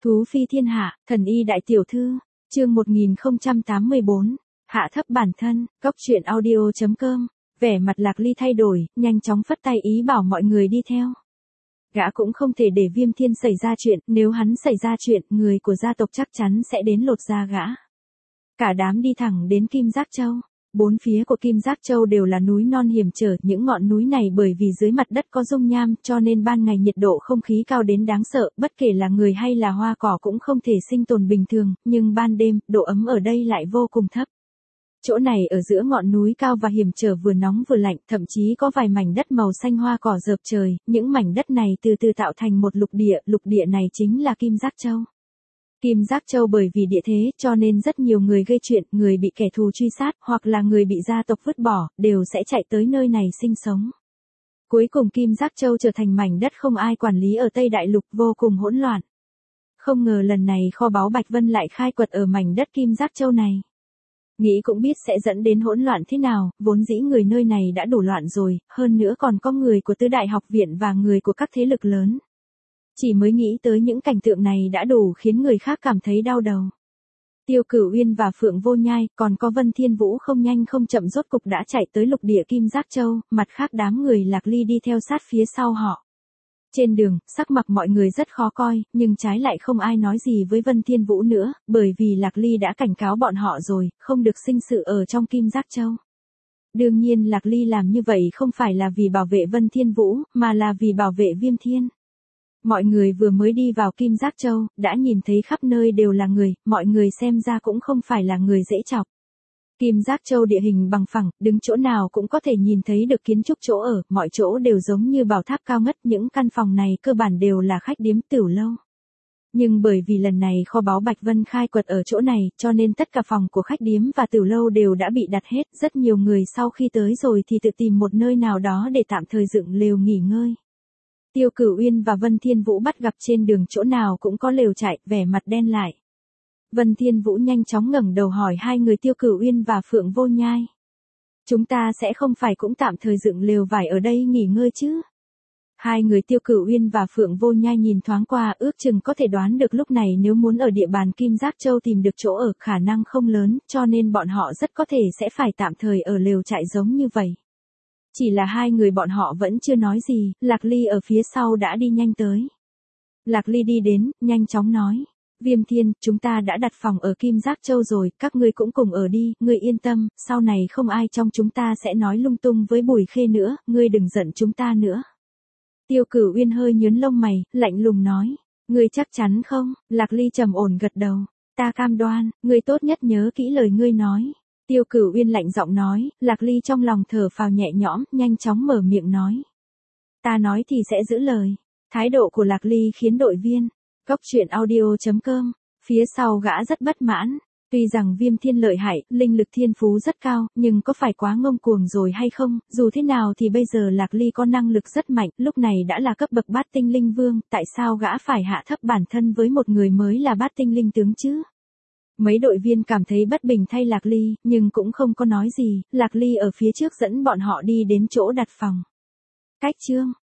Thú phi thiên hạ, thần y đại tiểu thư, chương 1084, hạ thấp bản thân, góc truyện audio.com, vẻ mặt Lạc Ly thay đổi, nhanh chóng phất tay ý bảo mọi người đi theo. Gã cũng không thể để Viêm Thiên xảy ra chuyện, nếu hắn xảy ra chuyện, người của gia tộc chắc chắn sẽ đến lột da gã. Cả đám đi thẳng đến Kim Giác Châu. Bốn phía của Kim Giác Châu đều là núi non hiểm trở, những ngọn núi này bởi vì dưới mặt đất có dung nham cho nên ban ngày nhiệt độ không khí cao đến đáng sợ, bất kể là người hay là hoa cỏ cũng không thể sinh tồn bình thường, nhưng ban đêm, độ ấm ở đây lại vô cùng thấp. Chỗ này ở giữa ngọn núi cao và hiểm trở vừa nóng vừa lạnh, thậm chí có vài mảnh đất màu xanh hoa cỏ rợp trời, những mảnh đất này từ từ tạo thành một lục địa này chính là Kim Giác Châu. Kim Giác Châu bởi vì địa thế cho nên rất nhiều người gây chuyện, người bị kẻ thù truy sát hoặc là người bị gia tộc vứt bỏ, đều sẽ chạy tới nơi này sinh sống. Cuối cùng Kim Giác Châu trở thành mảnh đất không ai quản lý ở Tây Đại Lục, vô cùng hỗn loạn. Không ngờ lần này kho báu Bạch Vân lại khai quật ở mảnh đất Kim Giác Châu này. Nghĩ cũng biết sẽ dẫn đến hỗn loạn thế nào, vốn dĩ người nơi này đã đủ loạn rồi, hơn nữa còn có người của tứ đại học viện và người của các thế lực lớn. Chỉ mới nghĩ tới những cảnh tượng này đã đủ khiến người khác cảm thấy đau đầu. Tiêu Cửu Uyên và Phượng Vô Nhai, còn có Vân Thiên Vũ không nhanh không chậm rốt cục đã chạy tới lục địa Kim Giác Châu, mặt khác đám người Lạc Ly đi theo sát phía sau họ. Trên đường, sắc mặt mọi người rất khó coi, nhưng trái lại không ai nói gì với Vân Thiên Vũ nữa, bởi vì Lạc Ly đã cảnh cáo bọn họ rồi, không được sinh sự ở trong Kim Giác Châu. Đương nhiên Lạc Ly làm như vậy không phải là vì bảo vệ Vân Thiên Vũ, mà là vì bảo vệ Viêm Thiên. Mọi người vừa mới đi vào Kim Giác Châu, đã nhìn thấy khắp nơi đều là người, mọi người xem ra cũng không phải là người dễ chọc. Kim Giác Châu địa hình bằng phẳng, đứng chỗ nào cũng có thể nhìn thấy được kiến trúc chỗ ở, mọi chỗ đều giống như bảo tháp cao ngất, những căn phòng này cơ bản đều là khách điếm tửu lâu. Nhưng bởi vì lần này kho báu Bạch Vân khai quật ở chỗ này, cho nên tất cả phòng của khách điếm và tửu lâu đều đã bị đặt hết, rất nhiều người sau khi tới rồi thì tự tìm một nơi nào đó để tạm thời dựng lều nghỉ ngơi. Tiêu Cửu Uyên và Vân Thiên Vũ bắt gặp trên đường chỗ nào cũng có lều trại, vẻ mặt đen lại. Vân Thiên Vũ nhanh chóng ngẩng đầu hỏi hai người Tiêu Cửu Uyên và Phượng Vô Nhai. Chúng ta sẽ không phải cũng tạm thời dựng lều vải ở đây nghỉ ngơi chứ? Hai người Tiêu Cửu Uyên và Phượng Vô Nhai nhìn thoáng qua, ước chừng có thể đoán được lúc này nếu muốn ở địa bàn Kim Giác Châu tìm được chỗ ở khả năng không lớn, cho nên bọn họ rất có thể sẽ phải tạm thời ở lều trại giống như vậy. Chỉ là hai người bọn họ vẫn chưa nói gì, Lạc Ly ở phía sau đã đi nhanh tới. Lạc Ly đi đến, nhanh chóng nói. Viêm Thiên, chúng ta đã đặt phòng ở Kim Giác Châu rồi, các ngươi cũng cùng ở đi, ngươi yên tâm, sau này không ai trong chúng ta sẽ nói lung tung với Bùi Khê nữa, ngươi đừng giận chúng ta nữa. Tiêu Cửu Uyên hơi nhướng lông mày, lạnh lùng nói. Ngươi chắc chắn không? Lạc Ly trầm ổn gật đầu. Ta cam đoan, ngươi tốt nhất nhớ kỹ lời ngươi nói. Tiêu Cửu Uyên lạnh giọng nói, Lạc Ly trong lòng thở phào nhẹ nhõm, nhanh chóng mở miệng nói. Ta nói thì sẽ giữ lời. Thái độ của Lạc Ly khiến đội viên, góc truyện audio.com, phía sau gã rất bất mãn. Tuy rằng Viêm Thiên lợi hại, linh lực thiên phú rất cao, nhưng có phải quá ngông cuồng rồi hay không, dù thế nào thì bây giờ Lạc Ly có năng lực rất mạnh, lúc này đã là cấp bậc bát tinh linh vương, tại sao gã phải hạ thấp bản thân với một người mới là bát tinh linh tướng chứ? Mấy đội viên cảm thấy bất bình thay Lạc Ly, nhưng cũng không có nói gì, Lạc Ly ở phía trước dẫn bọn họ đi đến chỗ đặt phòng. Cách chương